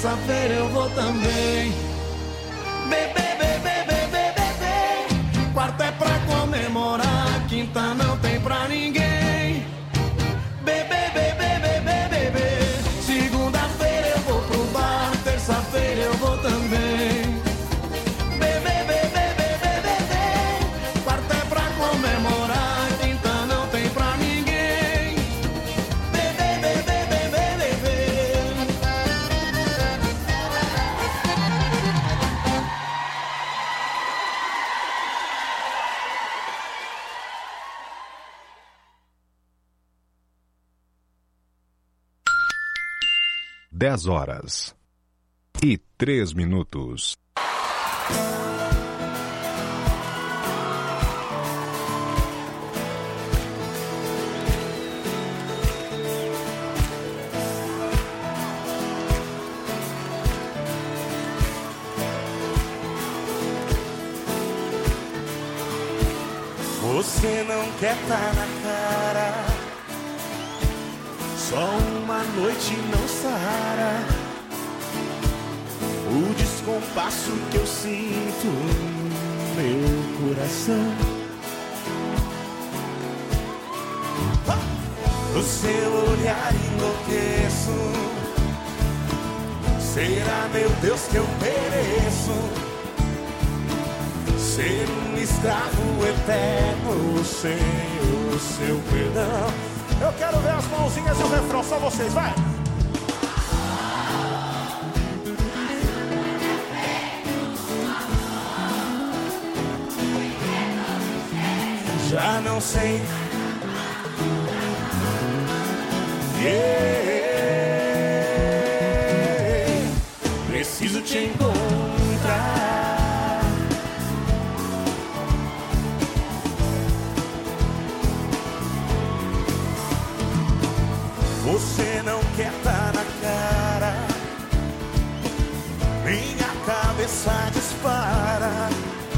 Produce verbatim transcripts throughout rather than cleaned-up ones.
terça-feira eu vou também. Bebê, bebê, bebê, bebê. Quarta é pra comemorar, quinta não tem pra ninguém. Bebê, bebê, bebê, bebê. Segunda-feira eu vou pro bar, terça-feira eu vou também. Bebê, bebê, bebê, bebê. Quarta é pra comemorar, quinta não tem pra ninguém. Bebê, bebê, bebê, bebê. Dez horas e três minutos. Você não quer tá na cara, só uma noite não sara o descompasso que eu sinto no meu coração. No seu olhar enlouqueço. Será, meu Deus, que eu mereço ser um escravo eterno sem o seu perdão? Eu quero ver as mãozinhas e o refrão, só vocês, vai! Já não sei. Yeah. Preciso te encontrar. Você não quer tá na cara, minha cabeça dispara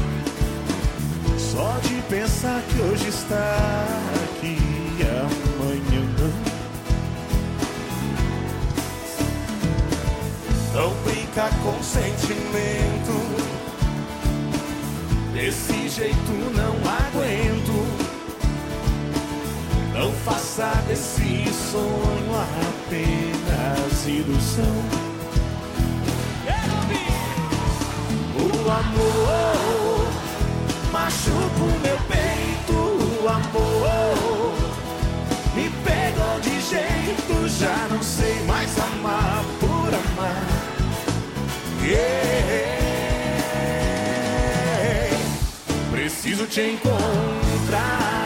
só de pensar que hoje está aqui e amanhã não. Não brinca com sentimento, desse jeito não aguento. Não faça desse sonho apenas ilusão. O amor machuca o meu peito, o amor me pegou de jeito, já não sei mais amar por amar. Yeah. Preciso te encontrar.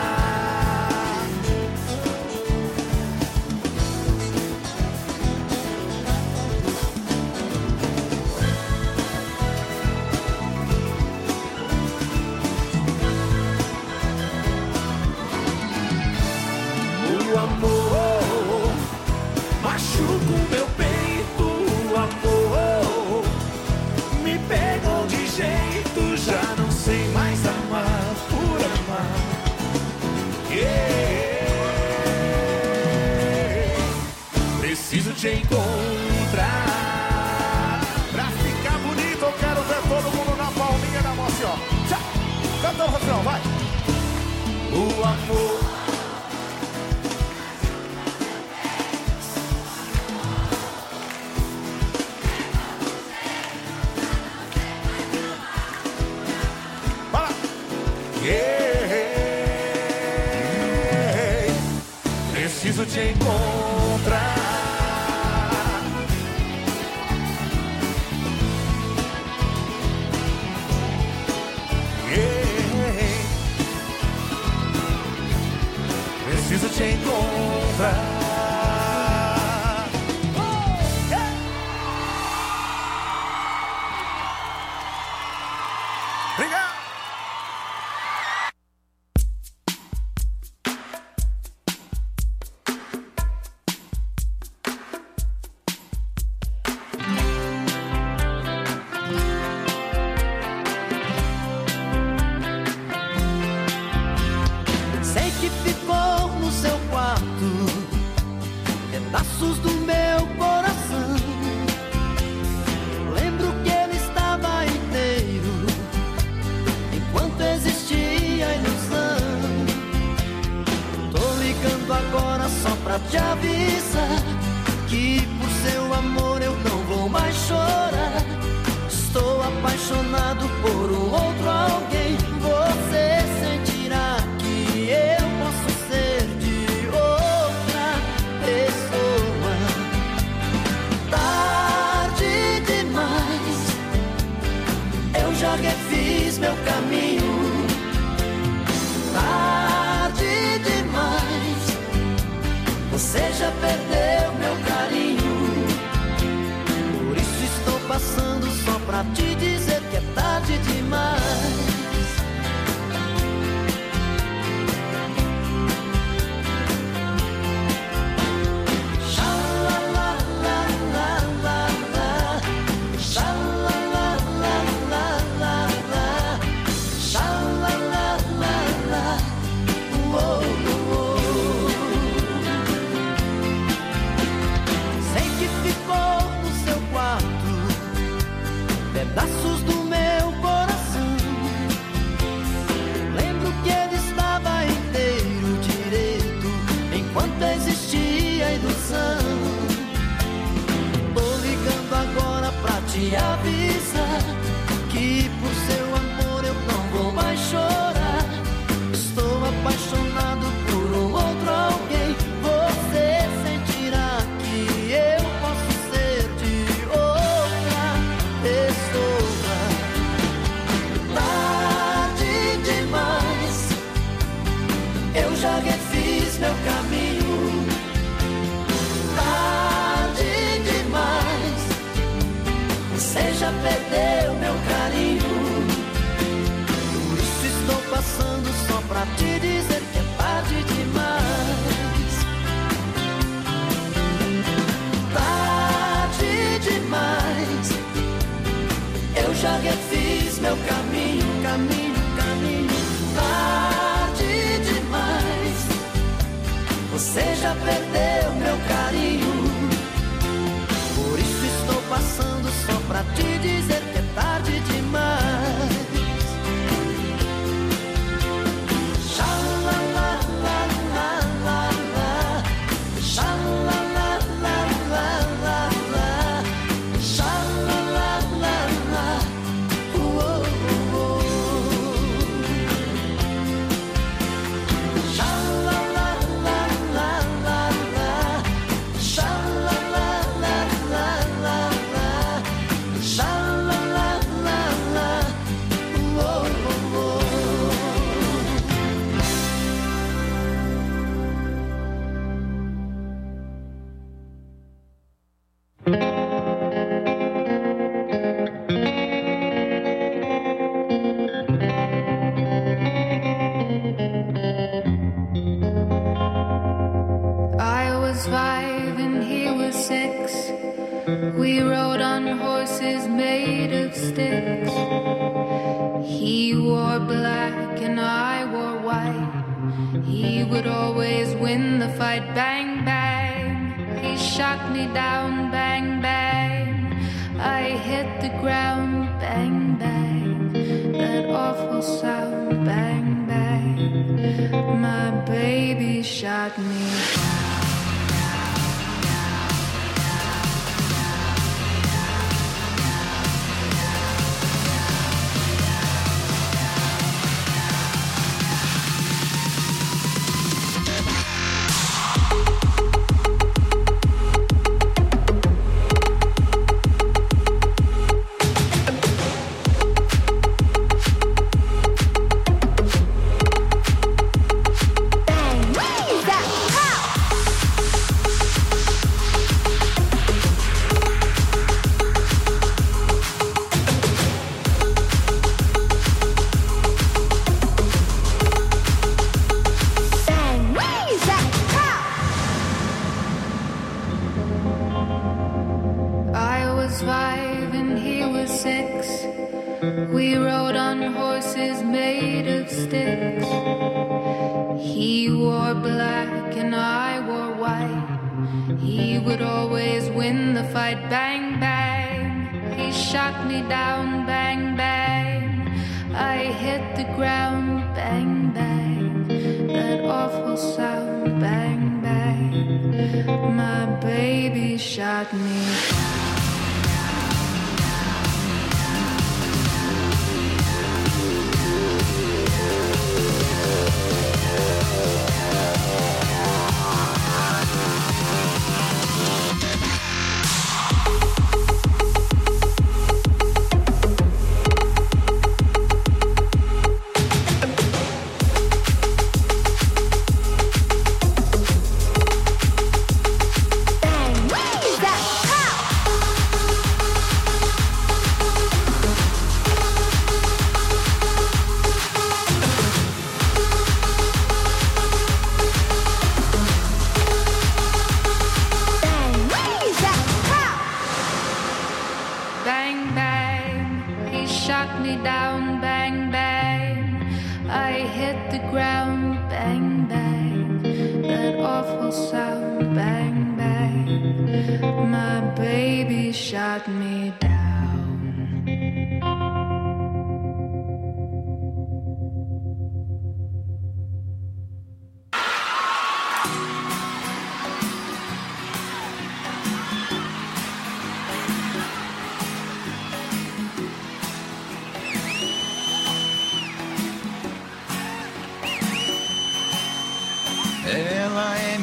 O amor machuca o meu peito, o amor me pegou de jeito, já não sei mais amar por amar. Yeah. Preciso te encontrar. Pra ficar bonito eu quero ver todo mundo na palminha da mão assim, ó. Tchau. Canta o refrão, vai. O amor. Yeah. Preciso te encontrar. Yeah. Preciso te encontrar. te avisar que por seu amor eu não vou mais chorar. Estou apaixonado por um outro alguém. Você sentirá que eu posso ser de outra pessoa. Tarde demais, eu já refiz meu caminho. Tarde demais, você já perdeu meu carinho. Por isso estou passando só pra te dizer que é tarde demais. Tarde demais, eu já refiz meu caminho, caminho, caminho. Tarde demais, você já perdeu meu carinho. Por isso estou passando só pra te dizer que é tarde demais. We rode on horses made of sticks. He wore black and I wore white. He would always win the fight. Bang, bang. He shot me down. Bang, bang. I hit the ground. Bang, bang. That awful sound. Bang, bang. My baby shot me down.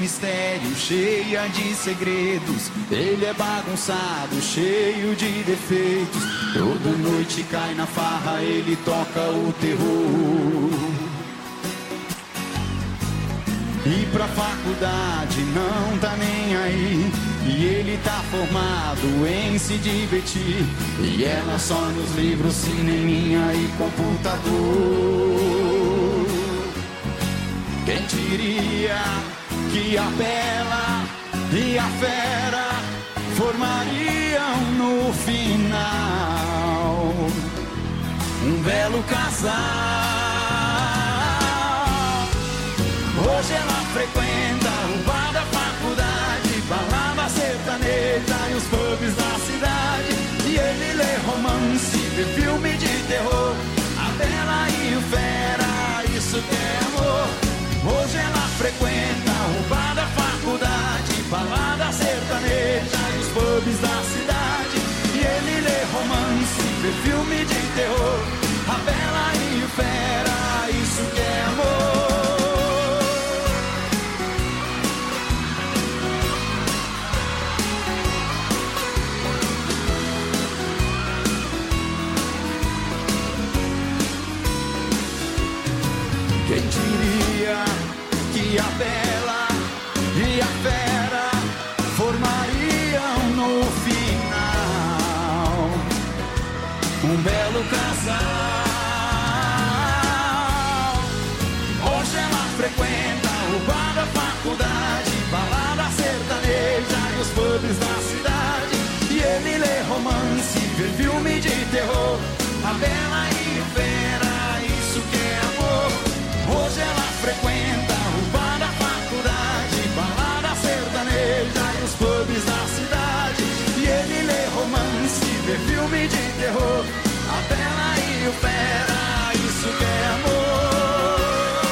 mistério, cheia de segredos. Ele é bagunçado, cheio de defeitos. Toda noite cai na farra, ele toca o terror. E pra faculdade não tá nem aí. E ele tá formado em se divertir. E ela só nos livros, cineminha e computador. Quem diria que a bela e a fera formariam no final um belo casal. Hoje ela frequenta o bar da faculdade, balada sertaneja e os pubs da cidade. E ele lê romance, vê filme de terror. A bela e o fera, isso que é amor. Hoje ela frequenta o bar da faculdade, balada sertaneja e os pubs da cidade. E ele lê romance, vê filme de terror. A bela e o fera, isso que é amor. Quem diria que a bela e a fera formariam no final um belo casal. Hoje ela frequenta o bar da faculdade, balada sertaneja e os pubs da cidade. E ele lê romance, vê filme de terror. A bela e a fera, isso que é amor. Hoje ela frequenta o bar da faculdade, balada sertaneja e os pubs da cidade. E ele lê romance, vê filme de terror. A bela e o fera, isso que é amor.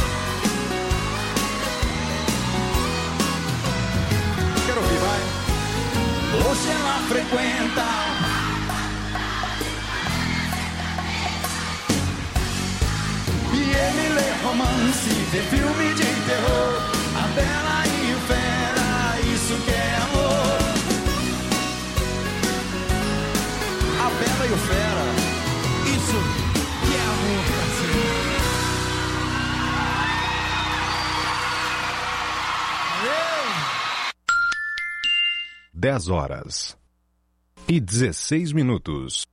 Quero ouvir, vai. Hoje ela frequenta ele lê romance, vê filme de terror. A bela e o fera, isso que é amor. A bela e o fera, isso que é amor, Brasil. dez horas e dezesseis minutos.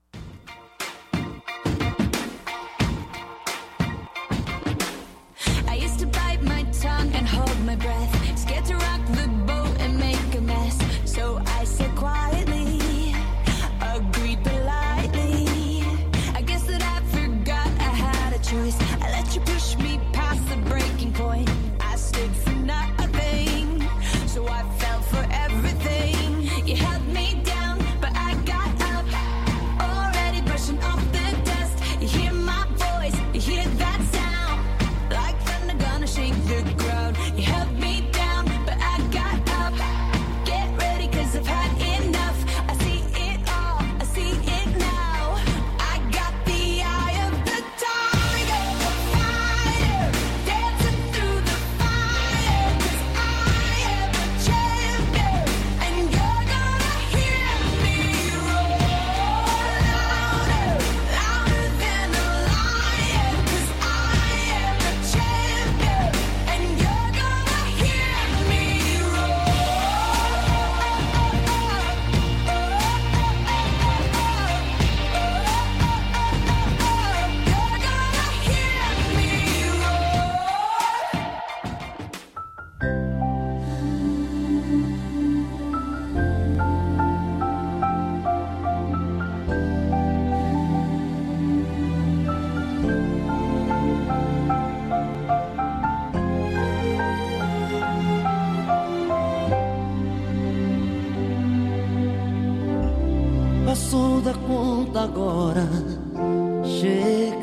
Passou da conta agora, chega.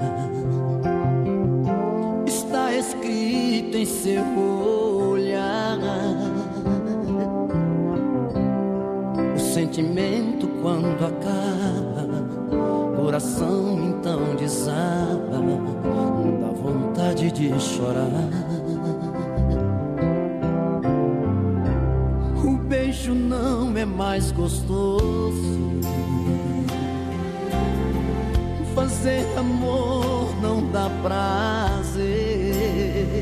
Está escrito em seu olhar. O sentimento quando acaba, coração então desaba, dá vontade de chorar. beijo não é mais gostoso. Fazer amor não dá prazer.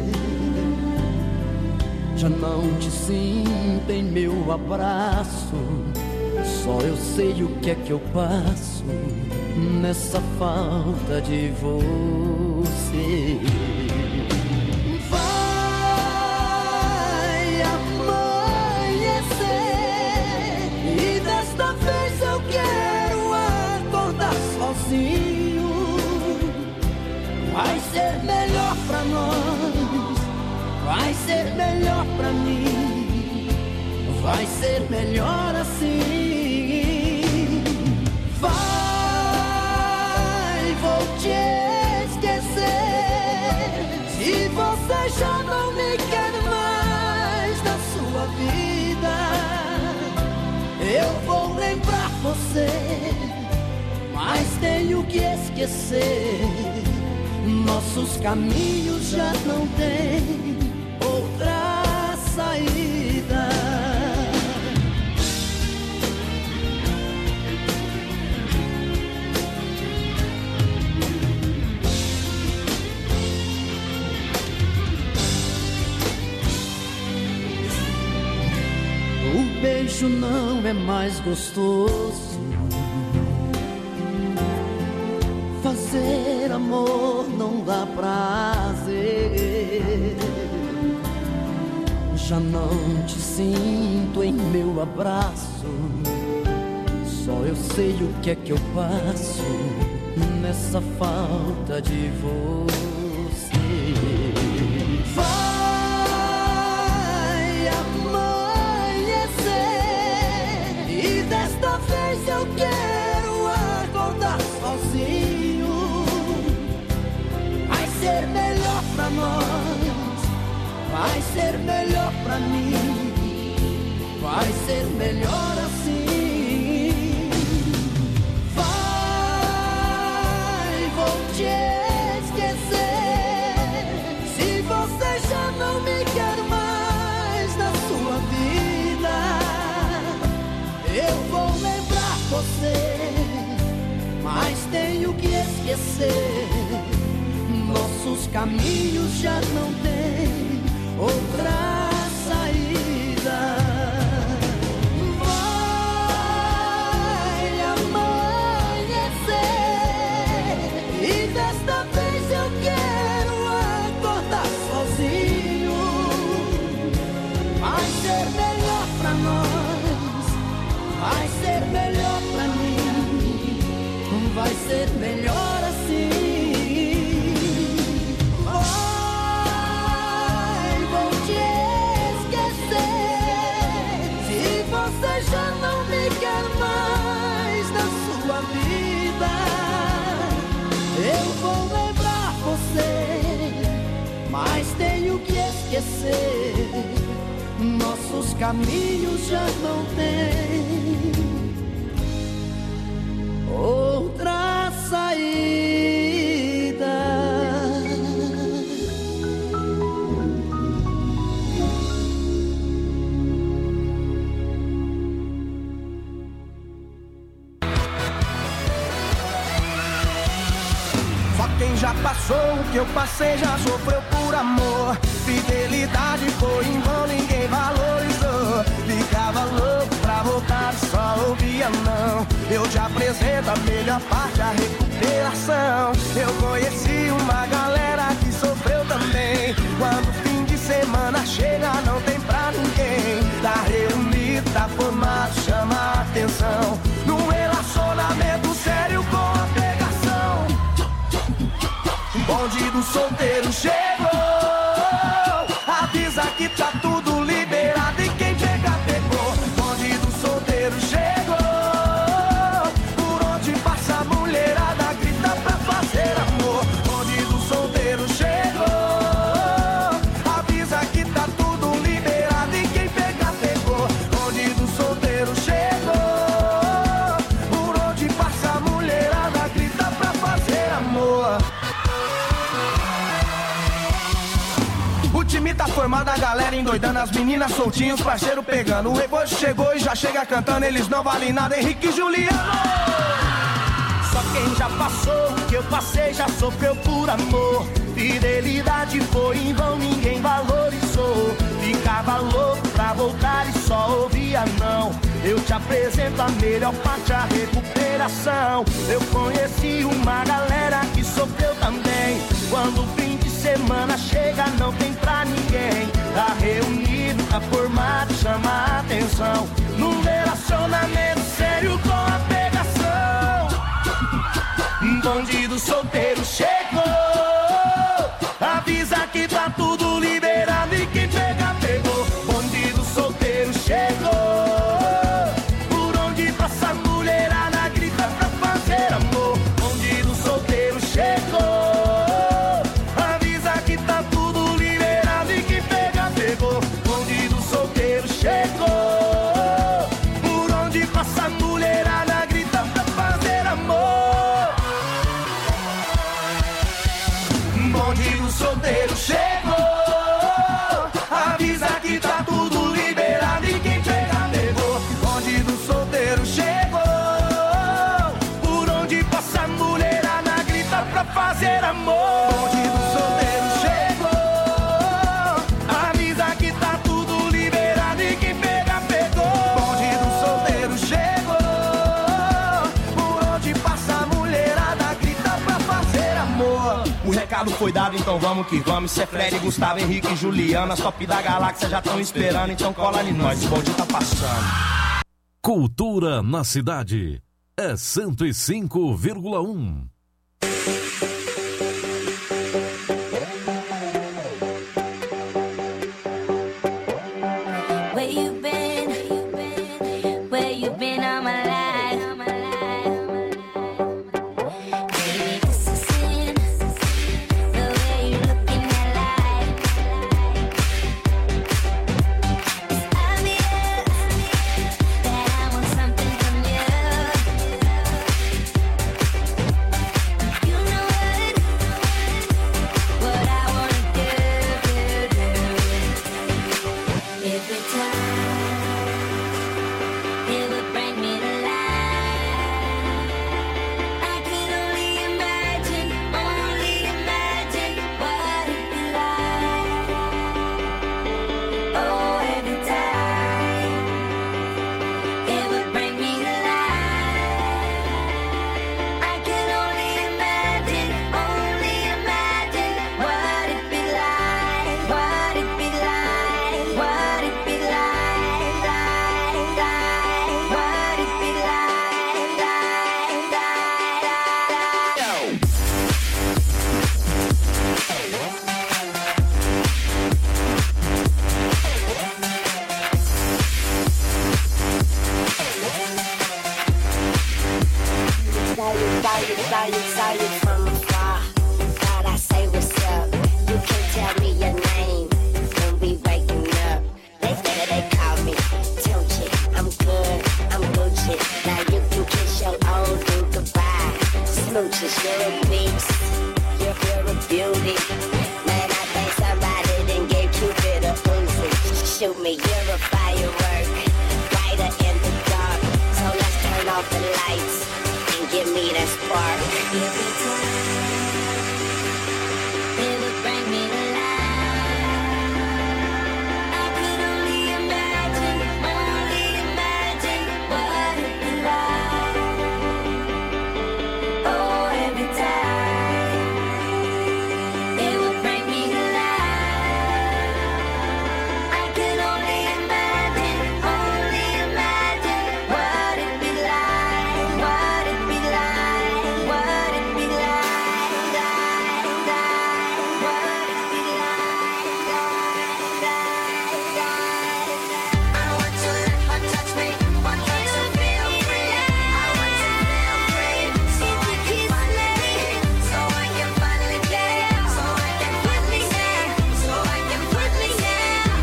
Já não te sinto em meu abraço. Só eu sei o que é que eu passo nessa falta de você. Vai amanhecer e desta vez eu quero acordar sozinho. Vai ser melhor pra nós, vai ser melhor pra mim, vai ser melhor assim. Vai, vou te esquecer. Se você já não me quer mais na sua vida, eu vou lembrar você, mas tenho que esquecer. Nossos caminhos já não têm outra saída. O beijo não é mais gostoso. Fazer amor não dá prazer. Já não te sinto em meu abraço. Só eu sei o que é que eu passo nessa falta de você. Vai amanhecer e desta vez eu quero acordar sozinho. Vai ser melhor pra nós, vai ser melhor pra mim, vai ser melhor assim. Vai, vou te esquecer. Se você já não me quer mais na sua vida, eu vou lembrar você, mas tenho que esquecer. Nossos caminhos já não têm outra saída. Vai amanhecer e desta vez eu quero acordar sozinho. Vai ser melhor pra nós, vai ser melhor pra mim, vai ser melhor assim. Você já não me quer mais na sua vida, eu vou lembrar você, mas tenho que esquecer. Nossos caminhos já não têm outra saída. Quem já passou o que eu passei já sofreu por amor. Fidelidade foi em vão, ninguém valorizou. Ficava louco pra voltar e só ouvia não. Eu te apresento a melhor parte, a recuperação. Eu conheci uma galera que sofreu também. Quando o fim de semana chega não tem pra ninguém. Tá reunido, tá formado, chama a atenção. Num relacionamento sério com a pegação. O bonde do solteiro chegou. Avisa que tá tudo liberado e quem pegar pegou. O bonde do solteiro chegou. Por onde passa a mulherada grita pra fazer amor. O bonde do solteiro chegou. Avisa que tá tudo liberado e quem pegar pegou. O bonde do solteiro chegou. formada, a galera endoidando, as meninas soltinhos, parceiro pegando. O Revojo chegou e já chega cantando, eles não valem nada, Henrique e Juliano. Só quem já passou, que eu passei, já sofreu por amor. Fidelidade foi em vão, ninguém valorizou. Ficava louco pra voltar e só ouvia não. Eu te apresento a melhor parte, a recuperação. Eu conheci uma galera que sofreu também. Quando o fim de semana chega, não tem pra ninguém. Tá reunido, tá formado, chama a atenção. Num relacionamento sério com a pegação. Um bandido solteiro chegou. Avisa que tá tudo liberado e quem pega, pegou. Bandido solteiro chegou. Por onde passa a mulherada grita pra fazer amor. Bandido solteiro chegou. Avisa que tá tudo liberado e quem pega, pegou. Bandido solteiro chegou. Por onde passa a mulherada grita pra fazer amor. Bandido solteiro chegou. Avisa que tá tudo liberado e quem pega, pegou. Bandido solteiro chegou. Por onde passa a mulherada grita pra fazer amor. Bandido solteiro chegou. Avisa que tá tudo liberado e quem pega, pegou. Bandido solteiro chegou. Por onde passa a mulherada grita pra fazer amor. O recado foi dado, então vamos que vamos. Cê é Fred, Gustavo, Henrique e Juliana. As top da galáxia já tão esperando, então cola em nós, o bonde tá passando. Cultura na cidade é cento e cinco vírgula um. Where you been? Where you been all my life? Baby, this is sin. The way you look in that light. It's obvious that I want something from you. You know what? What I wanna do, do, do. Every time it would bring me to life. I could only imagine, only imagine what it'd be like. Oh, every time it would bring me to life. I could only imagine, only imagine what it'd be like, what it'd be like, what it'd be like, like, like, what it'd be like, like, like, like. Saw you, saw you, saw you, saw you from afar. Thought I say what's up. You can't tell me your name when we waking up. They they they call me Tunchi. I'm good, I'm Gucci. Now you can kiss your old dude goodbye. Smooches, you're a beast. You're, you're a beauty. Man, I think somebody done gave Cupid a Uzi. Shoot me, you're a firework. Brighter in the dark. So let's turn off the lights and give me that spark. Every time it would bring me to life. I could only imagine, only imagine what it'd be like. Oh, every time it would bring me to life. I could only imagine, only imagine what it'd be like, what it'd be like, what it'd be like, like, like, what it'd be like, like, like, like. I want to let her touch me, want her to feel free. I want to feel free, so I can finally, so I can finally play, so I can finally say, so I can finally say.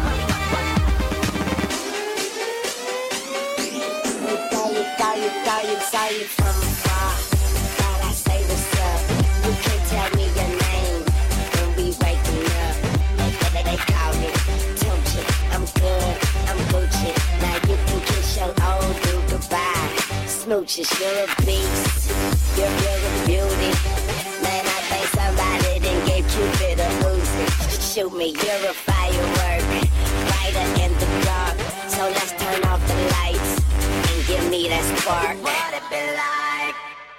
Saw you, saw you, saw you, saw you from afar. Thought I say what's up. You can't tell me your name when we waking up. They, they, they call me smooches. You're a beast, you're filled with beauty. Man, I think somebody done gave Cupid a Uzi. Shoot me, you're a firework, brighter in the dark. So let's turn off the lights and give me that spark. What it be like?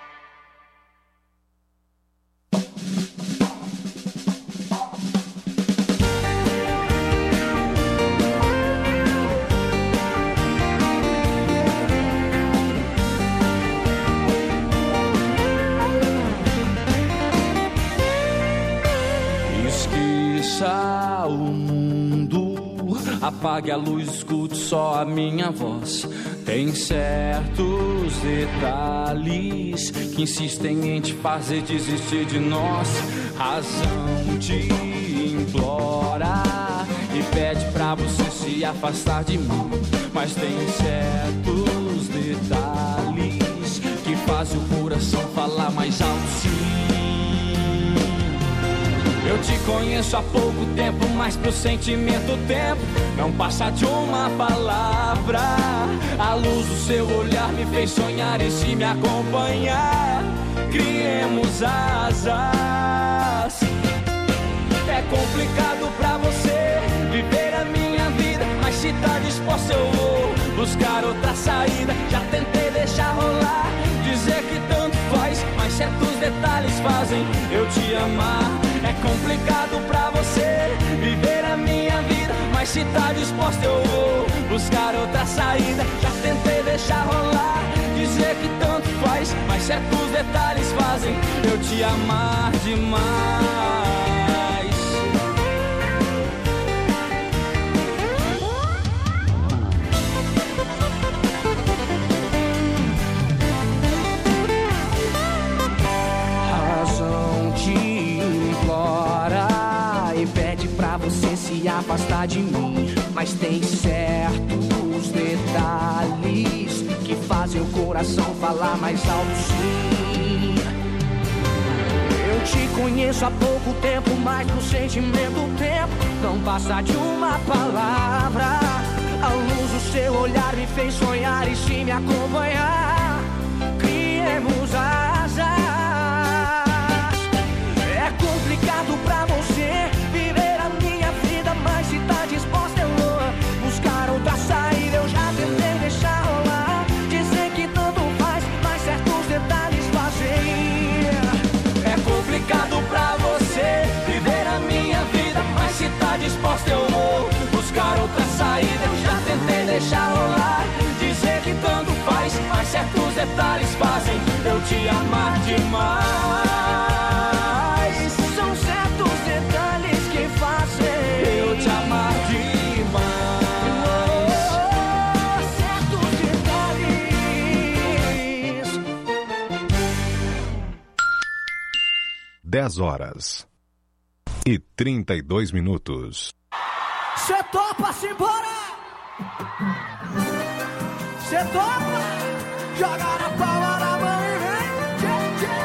Esqueça o mundo, apague a luz, escute só a minha voz. Tem certos detalhes que insistem em te fazer desistir de nós. Razão te implora e pede pra você se afastar de mim. Mas tem certos detalhes que fazem o coração falar mais alto, sim. Eu te conheço há pouco tempo, mas pro sentimento o tempo não passa de uma palavra. A luz do seu olhar me fez sonhar e se me acompanhar, criemos asas. É complicado pra você viver a minha vida, mas se tá disposto eu vou buscar outra saída. Já tentei deixar rolar, dizer que tanto faz, mas certos detalhes fazem eu te amar. É complicado pra você viver a minha vida, mas se tá disposto eu vou buscar outra saída. Já tentei deixar rolar, dizer que tanto faz, mas certos detalhes fazem eu te amar demais. Você se afastar de mim, mas tem certos detalhes que fazem o coração falar mais alto, sim. Eu te conheço há pouco tempo, mas no sentimento o tempo não passa de uma palavra. A luz do seu olhar me fez sonhar e se me acompanhar, criemos asas. É complicado pra você viver a minha vida, mas se tá disposta eu vou buscar outra saída. Eu já tentei deixar rolar, dizer que tanto faz, mas certos detalhes fazem. É complicado pra você viver a minha vida, mas se tá disposta eu vou buscar outra saída. Eu já tentei deixar rolar, dizer que tanto faz, mas certos detalhes fazem eu te amar demais. dez horas e trinta e dois minutos. Cê topa-se embora? Cê topa? Joga na palma da mão e vem. Tchê, tchê,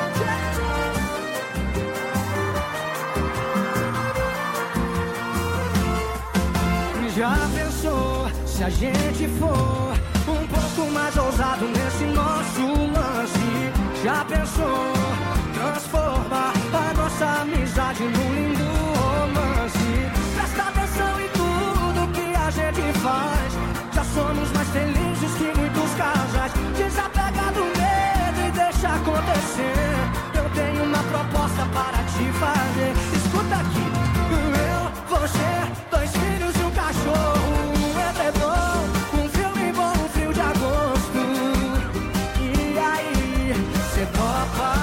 tchê, tchê. Já pensou se a gente for um pouco mais ousado nesse nosso lance? Já pensou transformar a nossa amizade num lindo romance? Presta atenção em tudo que a gente faz. Já somos mais felizes que muitos casais. Desapega do medo e deixa acontecer. Eu tenho uma proposta para te fazer. Escuta aqui. Eu, você, dois filhos e um cachorro, um edredom, um filme bom, um frio de agosto. E aí, cê topa?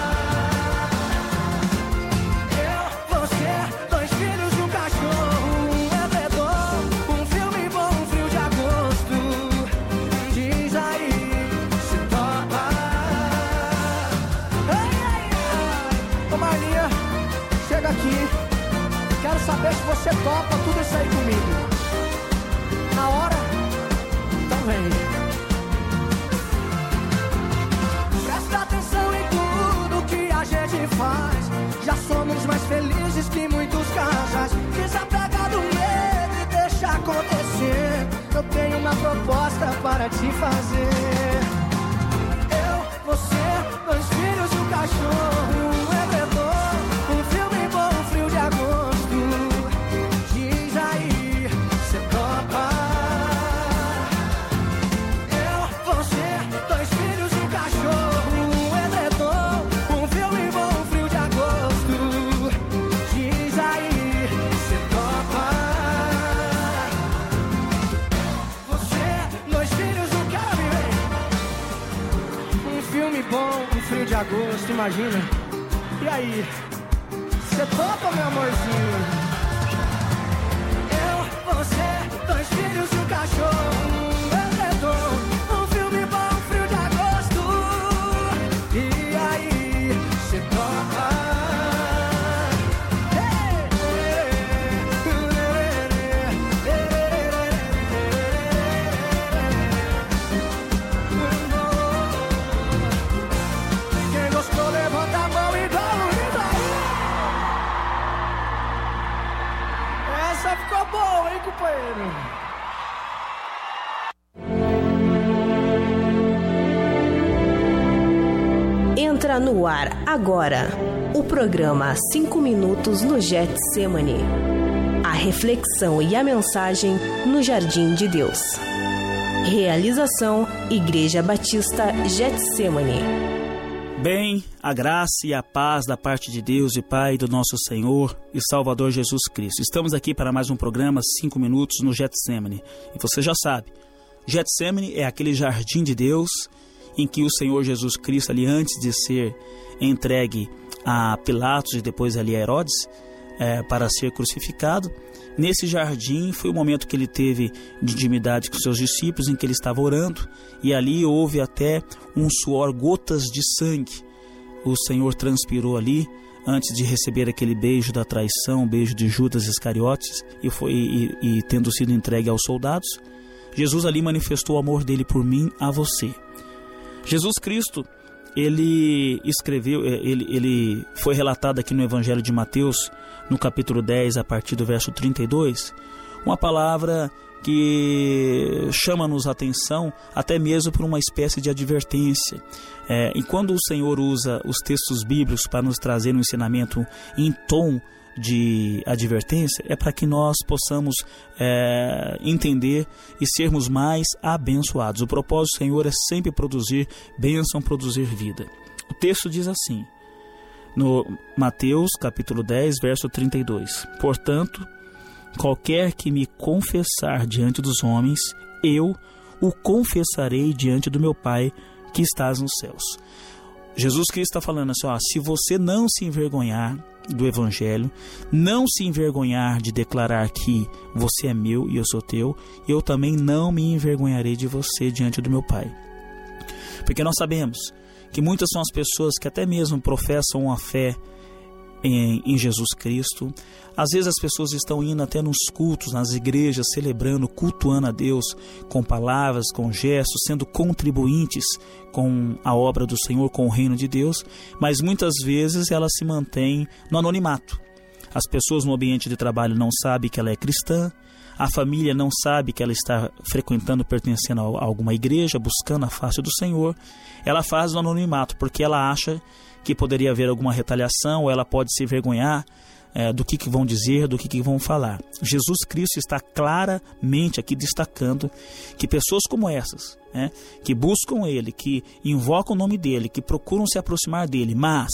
Quero saber se você topa tudo isso aí comigo. Na hora? Então vem. Presta atenção em tudo que a gente faz. Já somos mais felizes que muitos casais. Desapega do medo e deixa acontecer. Eu tenho uma proposta para te fazer. Eu, você, dois filhos e um cachorro, um edredom, um filme bom, um frio de agosto. Diz aí, cê topa? Eu, você, dois filhos e um cachorro, um edredom, um filme bom, um frio de agosto. Diz aí, cê topa? Você, dois filhos, um cara viver. Um filme bom, um frio de agosto, imagina. E aí, cê topa, meu amorzinho? Eu, você, dois filhos e um cachorro, um edredom, um filme bom, um frio de agosto. E aí, cê topa? Quem gostou, levanta a mão e dá um grito aí. Essa ficou boa, hein, companheiro? Entra no ar agora o programa cinco minutos no Getsemane. A reflexão e a mensagem no Jardim de Deus. Realização Igreja Batista Getsemane. Bem, a graça e a paz da parte de Deus e Pai do nosso Senhor e Salvador Jesus Cristo. Estamos aqui para mais um programa cinco minutos no Getsemane. E você já sabe, Getsemane é aquele jardim de Deus em que o Senhor Jesus Cristo, ali antes de ser entregue a Pilatos e depois ali a Herodes, é, para ser crucificado, nesse jardim foi o momento que ele teve de intimidade com seus discípulos, em que ele estava orando, e ali houve até um suor, gotas de sangue. O Senhor transpirou ali antes de receber aquele beijo da traição, o beijo de Judas Iscariotes, e, foi, e, e tendo sido entregue aos soldados, Jesus ali manifestou o amor dele por mim, a você. Jesus Cristo, ele escreveu, ele, ele foi relatado aqui no Evangelho de Mateus, no capítulo dez, a partir do verso trinta e dois, uma palavra que chama-nos a atenção até mesmo por uma espécie de advertência. É, e quando o Senhor usa os textos bíblicos para nos trazer um ensinamento em tom de advertência, é para que nós possamos é, entender e sermos mais abençoados. O propósito do Senhor é sempre produzir bênção, produzir vida. O texto diz assim, no Mateus capítulo dez, verso trinta e dois: Portanto, qualquer que me confessar diante dos homens, eu o confessarei diante do meu Pai que estás nos céus. Jesus Cristo está falando assim, ó, se você não se envergonhar do Evangelho, não se envergonhar de declarar que você é meu e eu sou teu, eu também não me envergonharei de você diante do meu Pai. Porque nós sabemos que muitas são as pessoas que até mesmo professam uma fé em, em Jesus Cristo. Às vezes as pessoas estão indo até nos cultos, nas igrejas, celebrando, cultuando a Deus com palavras, com gestos, sendo contribuintes com a obra do Senhor, com o reino de Deus, mas muitas vezes ela se mantém no anonimato. As pessoas no ambiente de trabalho não sabem que ela é cristã, a família não sabe que ela está frequentando, pertencendo a alguma igreja, buscando a face do Senhor. Ela faz no anonimato porque ela acha que poderia haver alguma retaliação, ou ela pode se envergonhar é, do que, que vão dizer, do que, que vão falar. Jesus Cristo está claramente aqui destacando que pessoas como essas, né, que buscam Ele, que invocam o nome dEle, que procuram se aproximar dEle, mas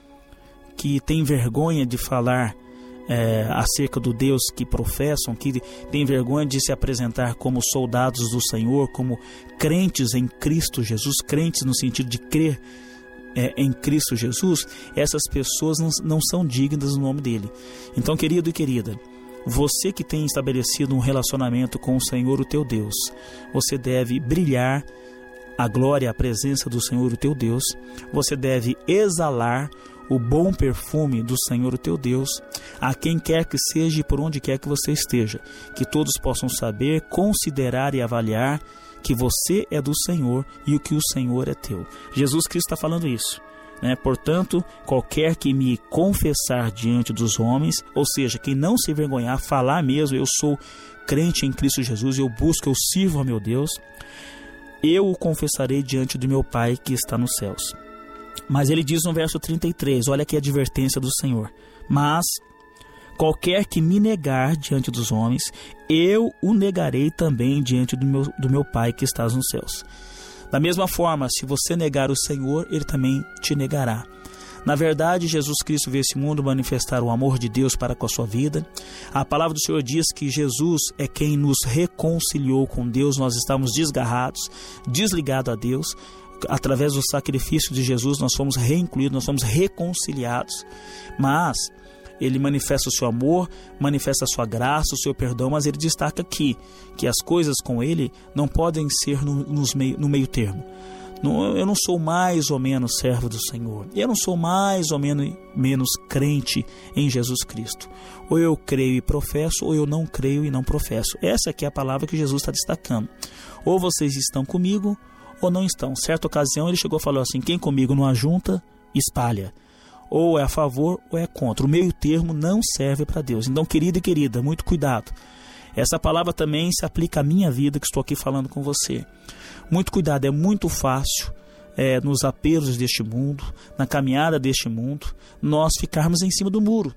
que têm vergonha de falar É, acerca do Deus que professam, que tem vergonha de se apresentar como soldados do Senhor, como crentes em Cristo Jesus, crentes no sentido de crer é, em Cristo Jesus, essas pessoas não, não são dignas do nome dele. Então, querido e querida, você que tem estabelecido um relacionamento com o Senhor, o teu Deus, você deve brilhar a glória, a presença do Senhor, o teu Deus, você deve exalar o bom perfume do Senhor, o teu Deus, a quem quer que seja e por onde quer que você esteja, que todos possam saber, considerar e avaliar que você é do Senhor e o que o Senhor é teu. Jesus Cristo está falando isso, né? Portanto, qualquer que me confessar diante dos homens, ou seja, quem não se envergonhar, falar mesmo, eu sou crente em Cristo Jesus, eu busco, eu sirvo a meu Deus, eu o confessarei diante do meu Pai que está nos céus. Mas ele diz no verso trinta e três, olha aqui a advertência do Senhor. Mas qualquer que me negar diante dos homens, eu o negarei também diante do meu, do meu Pai que está nos céus. Da mesma forma, se você negar o Senhor, ele também te negará. Na verdade, Jesus Cristo veio a esse mundo manifestar o amor de Deus para com a sua vida. A palavra do Senhor diz que Jesus é quem nos reconciliou com Deus. Nós estávamos desgarrados, desligados a Deus. Através do sacrifício de Jesus, nós fomos reincluídos, nós fomos reconciliados. Mas ele manifesta o seu amor, manifesta a sua graça, o seu perdão, mas ele destaca aqui que as coisas com ele não podem ser no, nos meio, no meio termo. Eu não sou mais ou menos servo do Senhor. Eu não sou mais ou menos, menos crente em Jesus Cristo. Ou eu creio e professo, ou eu não creio e não professo. Essa aqui é a palavra que Jesus está destacando. Ou vocês estão comigo, ou não estão. Certa ocasião ele chegou e falou assim, quem comigo não ajunta, espalha. Ou é a favor, ou é contra. O meio termo não serve para Deus. Então, querido e querida, muito cuidado. Essa palavra também se aplica à minha vida, que estou aqui falando com você. Muito cuidado, é muito fácil é, nos apelos deste mundo, na caminhada deste mundo, nós ficarmos em cima do muro.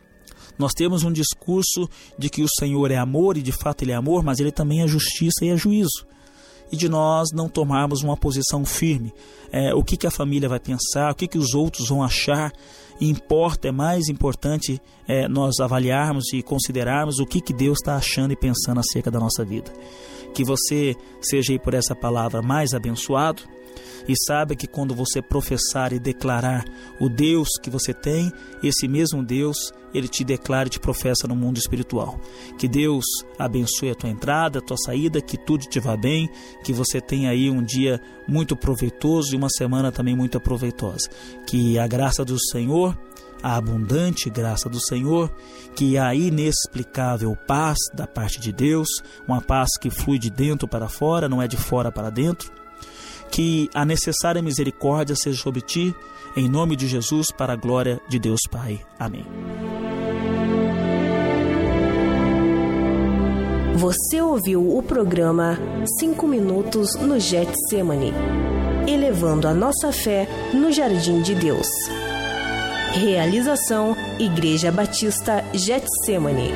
Nós temos um discurso de que o Senhor é amor, e de fato Ele é amor, mas Ele também é justiça e é juízo. E de nós não tomarmos uma posição firme. É, o que, que a família vai pensar, o que, que os outros vão achar. Importa, é mais importante é, nós avaliarmos e considerarmos o que, que Deus está achando e pensando acerca da nossa vida. Que você seja aí por essa palavra mais abençoado e saiba que quando você professar e declarar o Deus que você tem, esse mesmo Deus, Ele te declara e te professa no mundo espiritual. Que Deus abençoe a tua entrada, a tua saída, que tudo te vá bem, que você tenha aí um dia muito proveitoso e uma semana também muito proveitosa. Que a graça do Senhor, a abundante graça do Senhor, que a inexplicável paz da parte de Deus, uma paz que flui de dentro para fora, não é de fora para dentro, que a necessária misericórdia seja sobre ti, em nome de Jesus, para a glória de Deus Pai. Amém. Você ouviu o programa cinco minutos no Getsemane, elevando a nossa fé no Jardim de Deus. Realização Igreja Batista Getsemane.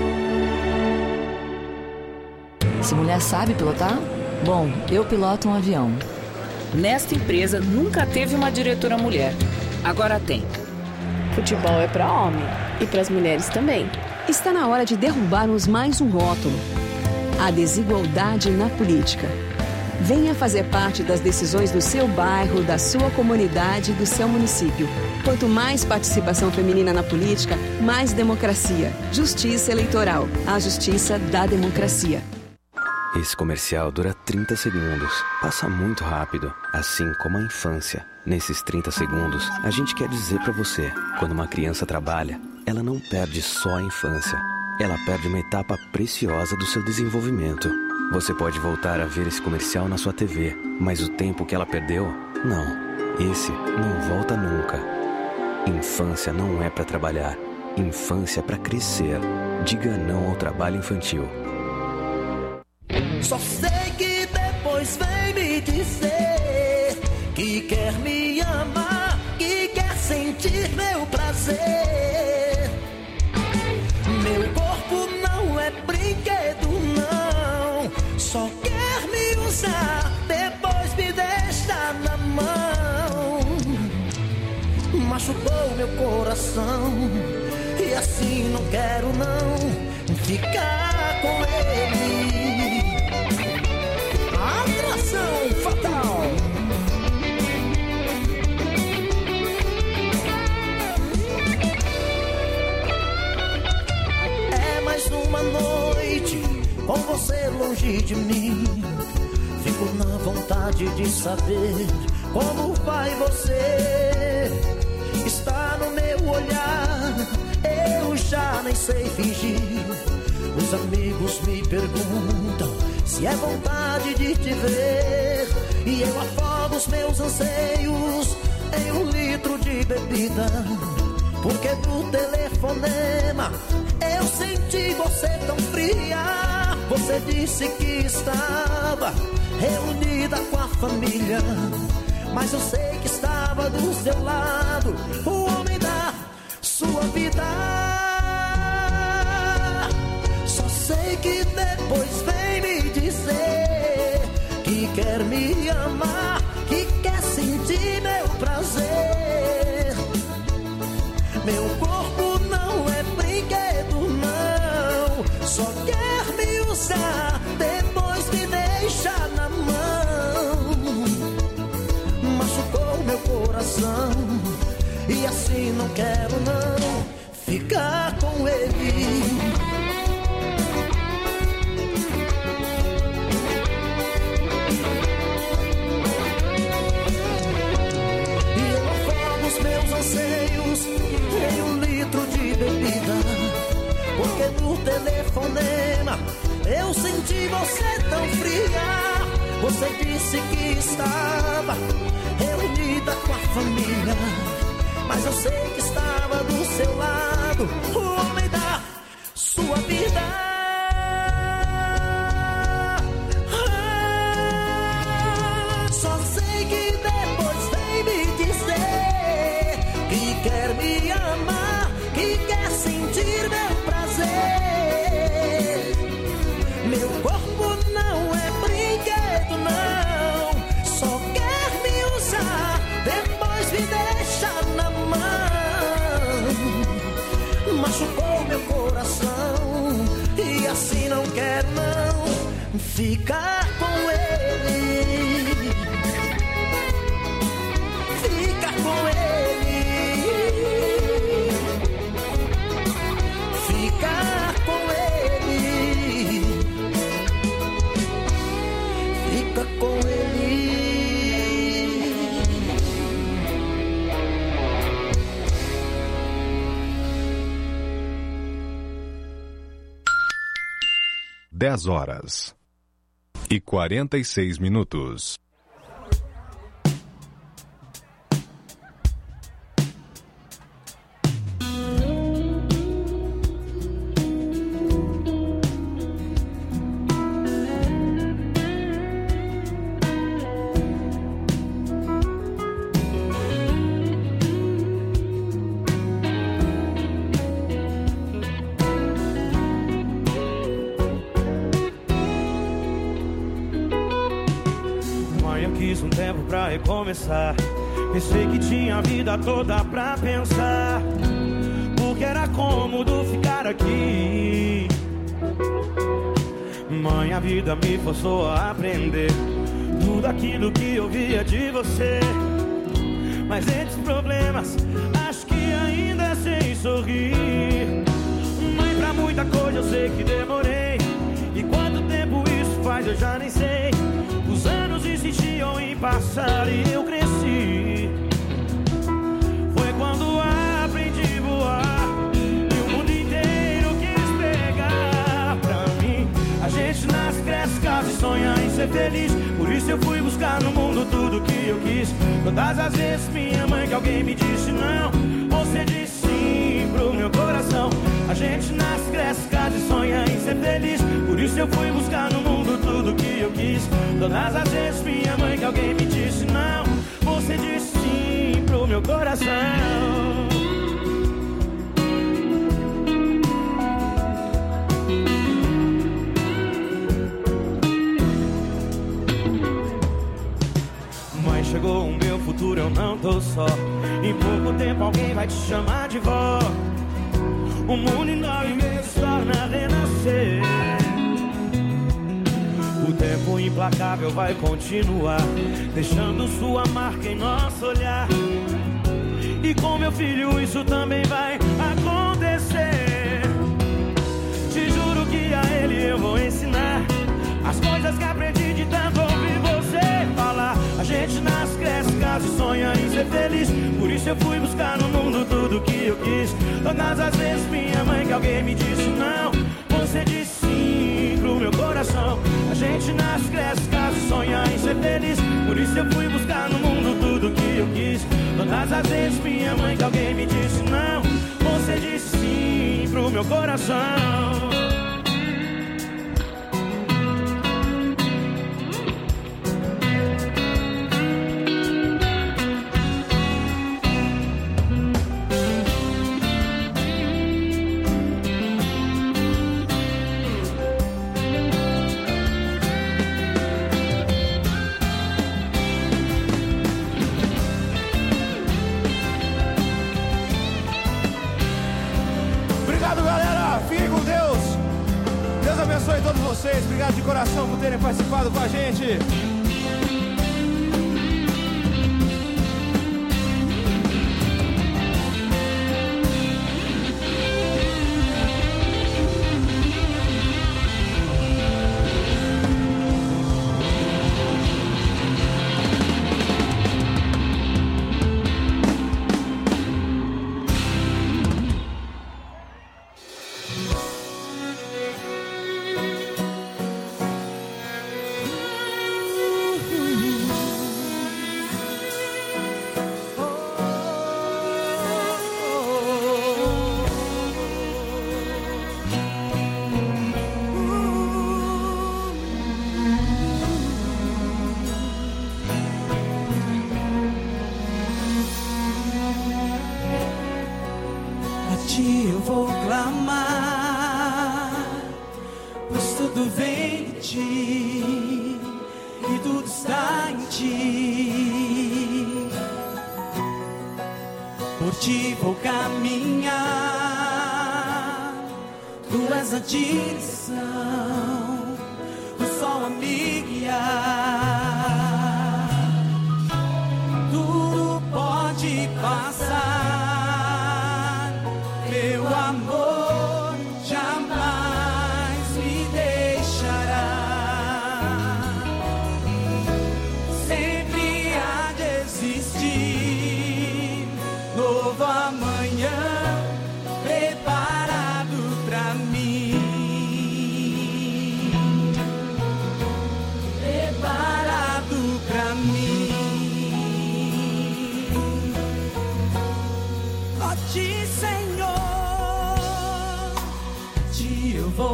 Essa mulher sabe pilotar? Bom, eu piloto um avião. Nesta empresa nunca teve uma diretora mulher. Agora tem. Futebol é para homem e para as mulheres também. Está na hora de derrubarmos mais um rótulo: a desigualdade na política. Venha fazer parte das decisões do seu bairro, da sua comunidade, do seu município. Quanto mais participação feminina na política, mais democracia. Justiça eleitoral. A justiça da democracia. Esse comercial dura trinta segundos. Passa muito rápido, assim como a infância. Nesses trinta segundos, a gente quer dizer pra você: quando uma criança trabalha, ela não perde só a infância. Ela perde uma etapa preciosa do seu desenvolvimento. Você pode voltar a ver esse comercial na sua T V, mas o tempo que ela perdeu, não. Esse não volta nunca. Infância não é pra trabalhar. Infância é pra crescer. Diga não ao trabalho infantil. Só sei que depois vem me dizer que quer me amar, que quer sentir meu prazer. Meu corpo não é brinquedo, não. Só quer me usar, depois me deixa na mão. Machucou meu coração e assim não quero não ficar com ele. Atração fatal. É mais uma noite com você longe de mim. Fico na vontade de saber como vai você. Está no meu olhar, eu já nem sei fingir. Os amigos me perguntam se é vontade de te ver, e eu afogo os meus anseios em um litro de bebida. Porque do telefonema eu senti você tão fria. Você disse que estava reunida com a família. Mas eu sei que estava do seu lado o homem da sua vida. Só sei que depois vem me dizer que quer me amar, que quer sentir meu prazer. Meu corpo não é brinquedo, não. Só quer me usar, depois me deixa na mão. Machucou meu coração e assim não quero não ficar com ele. E eu afogo os meus anseios em um litro de bebida, porque no telefonema eu senti você tão fria. Você disse que estava reunida com a família, mas eu sei que estava do seu lado o homem da sua vida. Ah, só sei que depois vem me dizer que quer me amar, que quer sentir meu prazer. Meu corpo não é brinquedo, não. Só quer me usar, depois me deixa na mão. Machucou meu coração e assim não quero não ficar com ele. Ficar com ele. Ficar com ele. Fica com ele. Dez horas e quarenta e seis minutos. Recomeçar. Pensei que tinha a vida toda pra pensar, porque era cômodo ficar aqui. Mãe, a vida me forçou a aprender tudo aquilo que eu via de você. Mas entre os problemas, acho que ainda sei sorrir. Mãe, pra muita coisa eu sei que demorei, e quanto tempo isso faz eu já nem sei. Os anos insistiam em passar e eu cresci. Foi quando aprendi a voar e o mundo inteiro quis pegar pra mim. A gente nasce, cresce, casa e sonha em ser feliz. Por isso eu fui buscar no mundo tudo que eu quis. Todas as vezes minha mãe que alguém me disse não, você disse sim pro meu coração. A gente nasce, cresce, casa e sonha em ser feliz. Por isso eu fui buscar no mundo tudo que eu quis. Todas as vezes minha mãe que alguém me disse não, você disse sim pro meu coração. Mãe, chegou o meu futuro, eu não tô só. Em pouco tempo alguém vai te chamar de vó. O mundo em nove meses torna a renascer. O tempo implacável vai continuar, deixando sua marca em nosso olhar. E com meu filho isso também vai acontecer. Te juro que a ele eu vou ensinar as coisas que aprendi de tanto ouvir você falar. A gente nasce, cresce, casa e sonha em ser feliz. Por isso eu fui buscar no mundo tudo que eu quis. Todas as vezes minha mãe que alguém me disse não, você disse sim pro meu coração. A gente nasce, cresce, casa e sonha em ser feliz. Por isso eu fui buscar no mundo tudo que eu quis. Todas as vezes minha mãe que alguém me disse não, você disse sim pro meu coração. vocês, obrigado de coração por terem participado com a gente. Eu vou clamar, pois tudo vem de ti e tudo está em ti. Por ti vou caminhar, tu és a direção, o sol a me guiar. Tudo pode passar, meu amor jamais me deixará. Sempre há de existir novo amanhã preparado pra mim, preparado pra mim. Ó ti, Senhor, eu vou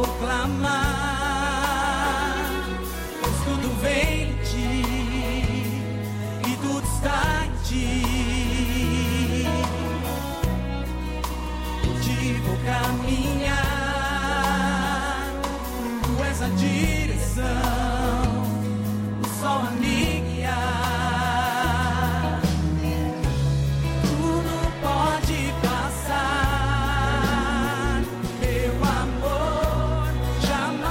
clamar, pois tudo vem de ti e tudo está em ti. Por ti vou caminhar, tu és a direção, o sol a me guiar. Tudo pode passar, meu amor jamais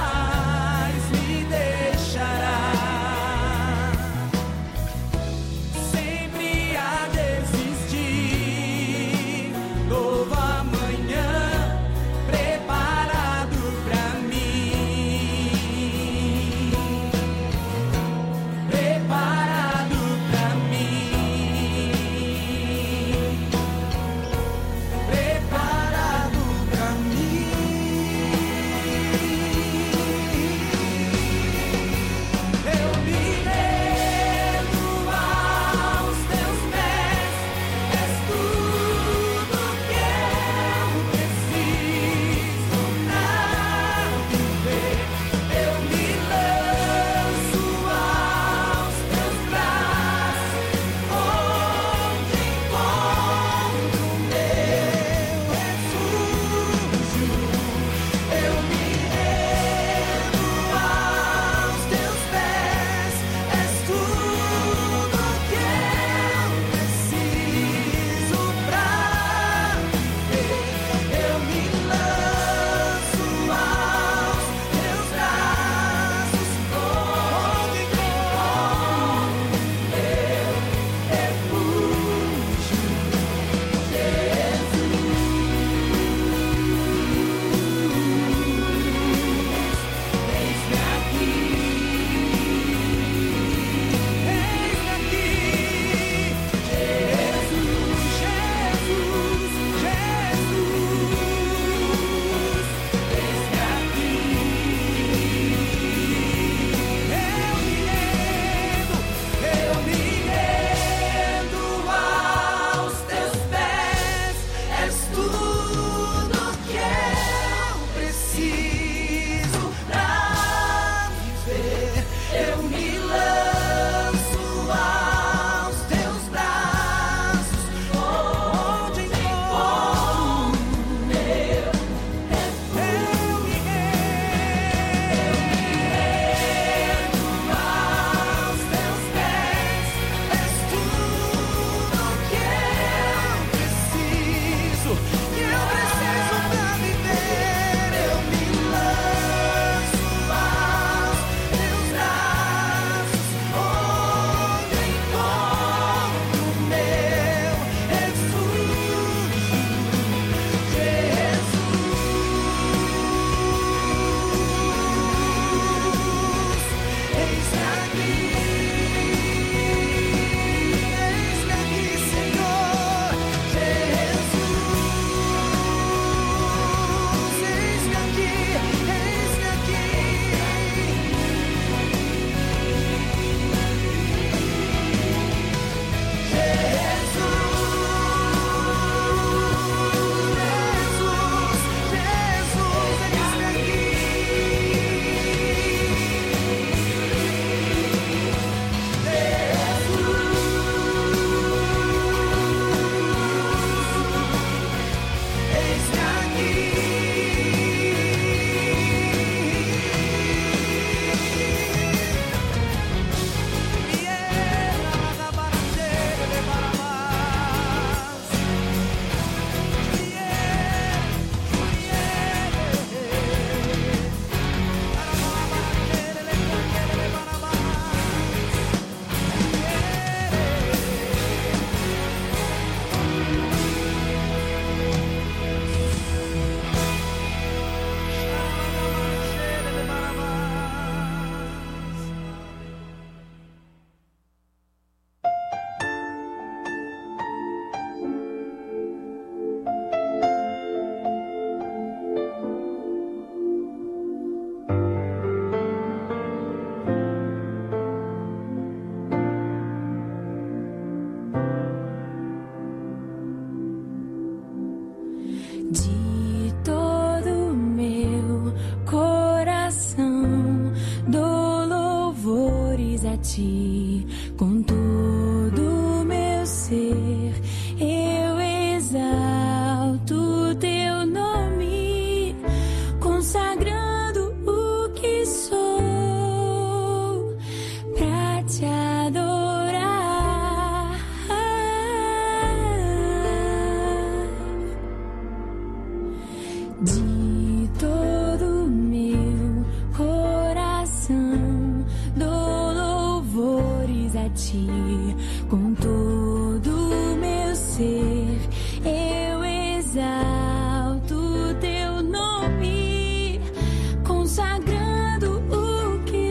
ti, com todo o meu ser, eu exalto teu nome, consagrando o que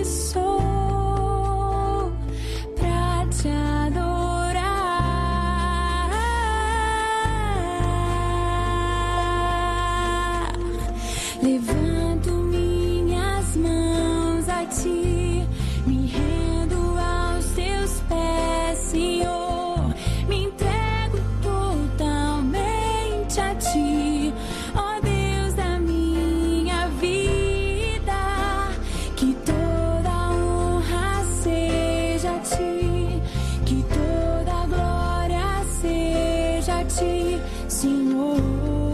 sou pra te adorar. Levanto minhas mãos a ti, me rendo aos teus pés, Senhor, me entrego totalmente a ti, ó Deus da minha vida, que toda honra seja a ti, que toda glória seja a ti, Senhor.